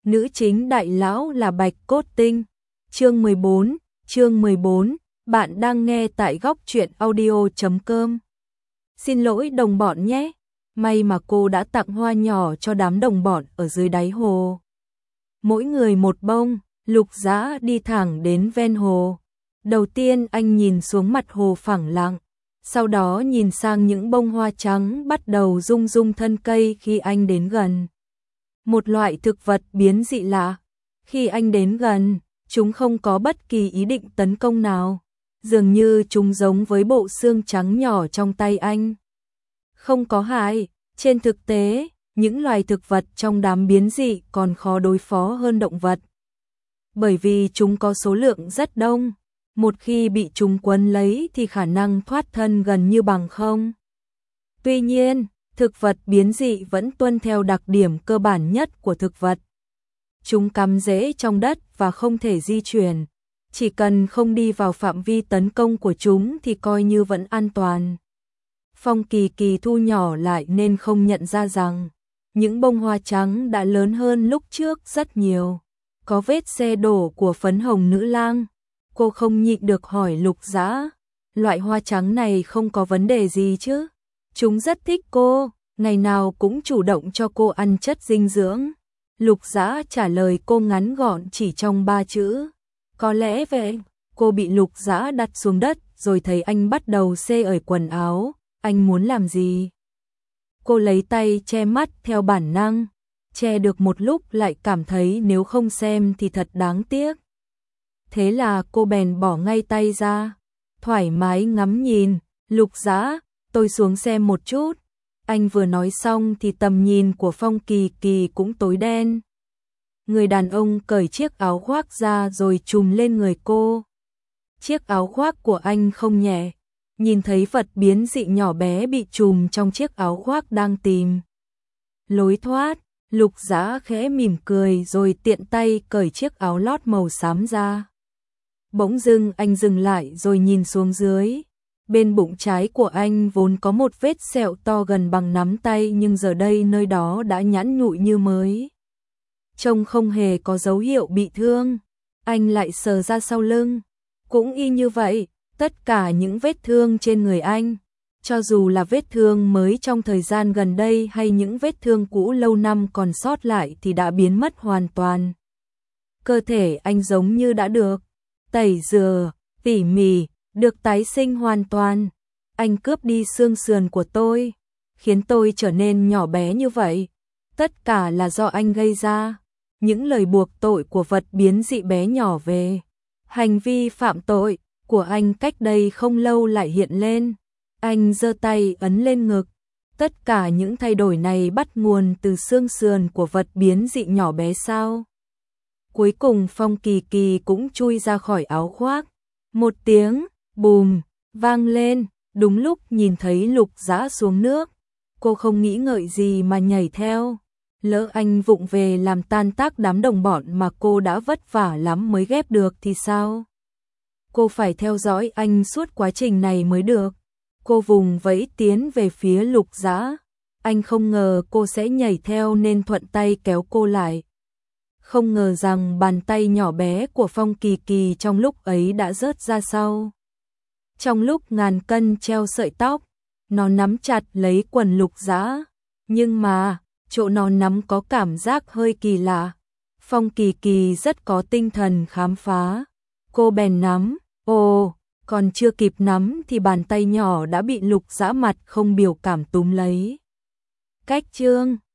nữ chính đại lão là Bạch Cốt Tinh. Chương 14, bạn đang nghe tại góc truyện audio.com. Xin lỗi đồng bọn nhé, may mà cô đã tặng hoa nhỏ cho đám đồng bọn ở dưới đáy hồ. Mỗi người một bông, Lục Dã đi thẳng đến ven hồ. Đầu tiên anh nhìn xuống mặt hồ phẳng lặng, sau đó nhìn sang những bông hoa trắng bắt đầu rung rung thân cây khi anh đến gần. Một loại thực vật biến dị lạ. Khi anh đến gần, chúng không có bất kỳ ý định tấn công nào. Dường như chúng giống với bộ xương trắng nhỏ trong tay anh. Không có hại, trên thực tế, những loài thực vật trong đám biến dị còn khó đối phó hơn động vật. Bởi vì chúng có số lượng rất đông, một khi bị chúng quấn lấy thì khả năng thoát thân gần như bằng không. Tuy nhiên, thực vật biến dị vẫn tuân theo đặc điểm cơ bản nhất của thực vật. Chúng cắm rễ trong đất và không thể di chuyển. Chỉ cần không đi vào phạm vi tấn công của chúng thì coi như vẫn an toàn. Phong Kỳ Kỳ thu nhỏ lại nên không nhận ra rằng những bông hoa trắng đã lớn hơn lúc trước rất nhiều. Có vết xe đổ của phấn hồng nữ lang. Cô không nhịn được hỏi Lục Dã, loại hoa trắng này không có vấn đề gì chứ? Chúng rất thích cô, ngày nào cũng chủ động cho cô ăn chất dinh dưỡng. Lục Dã trả lời cô ngắn gọn chỉ trong 3 chữ. Có lẽ vậy. Cô bị Lục Dã đặt xuống đất rồi thấy anh bắt đầu xê ởi quần áo. Anh muốn làm gì? Cô lấy tay che mắt theo bản năng. Che được một lúc lại cảm thấy nếu không xem thì thật đáng tiếc. Thế là cô bèn bỏ ngay tay ra. Thoải mái ngắm nhìn. Lục Dã, tôi xuống xem một chút. Anh vừa nói xong thì tầm nhìn của Phong Kỳ Kỳ cũng tối đen. Người đàn ông cởi chiếc áo khoác ra rồi trùm lên người cô. Chiếc áo khoác của anh không nhẹ. Nhìn thấy vật biến dị nhỏ bé bị trùm trong chiếc áo khoác đang tìm lối thoát, Lục Dã khẽ mỉm cười rồi tiện tay cởi chiếc áo lót màu xám ra. Bỗng dưng anh dừng lại rồi nhìn xuống dưới. Bên bụng trái của anh vốn có một vết sẹo to gần bằng nắm tay nhưng giờ đây nơi đó đã nhẵn nhụi như mới. Trông không hề có dấu hiệu bị thương. Anh lại sờ ra sau lưng. Cũng y như vậy, tất cả những vết thương trên người anh, cho dù là vết thương mới trong thời gian gần đây hay những vết thương cũ lâu năm còn sót lại thì đã biến mất hoàn toàn. Cơ thể anh giống như đã được tẩy rửa, tỉ mỉ, được tái sinh hoàn toàn. Anh cướp đi xương sườn của tôi, khiến tôi trở nên nhỏ bé như vậy. Tất cả là do anh gây ra. Những lời buộc tội của vật biến dị bé nhỏ về hành vi phạm tội của anh cách đây không lâu lại hiện lên. Anh giơ tay ấn lên ngực. Tất cả những thay đổi này bắt nguồn từ xương sườn của vật biến dị nhỏ bé sao? Cuối cùng Phong Kỳ Kỳ cũng chui ra khỏi áo khoác. Một tiếng bùm vang lên, đúng lúc nhìn thấy Lục Dã xuống nước. Cô không nghĩ ngợi gì mà nhảy theo. Lỡ anh vụng về làm tan tác đám đồng bọn mà cô đã vất vả lắm mới ghép được thì sao? Cô phải theo dõi anh suốt quá trình này mới được. Cô vùng vẫy tiến về phía Lục Dã. Anh không ngờ cô sẽ nhảy theo nên thuận tay kéo cô lại. Không ngờ rằng bàn tay nhỏ bé của Phong Kỳ Kỳ trong lúc ấy đã rớt ra sau. Trong lúc ngàn cân treo sợi tóc, nó nắm chặt lấy quần Lục Dã. Nhưng mà, chỗ nó nắm có cảm giác hơi kỳ lạ. Phong Kỳ Kỳ rất có tinh thần khám phá. Cô bèn nắm, còn chưa kịp nắm thì bàn tay nhỏ đã bị Lục Dã mặt không biểu cảm túm lấy. Cách chương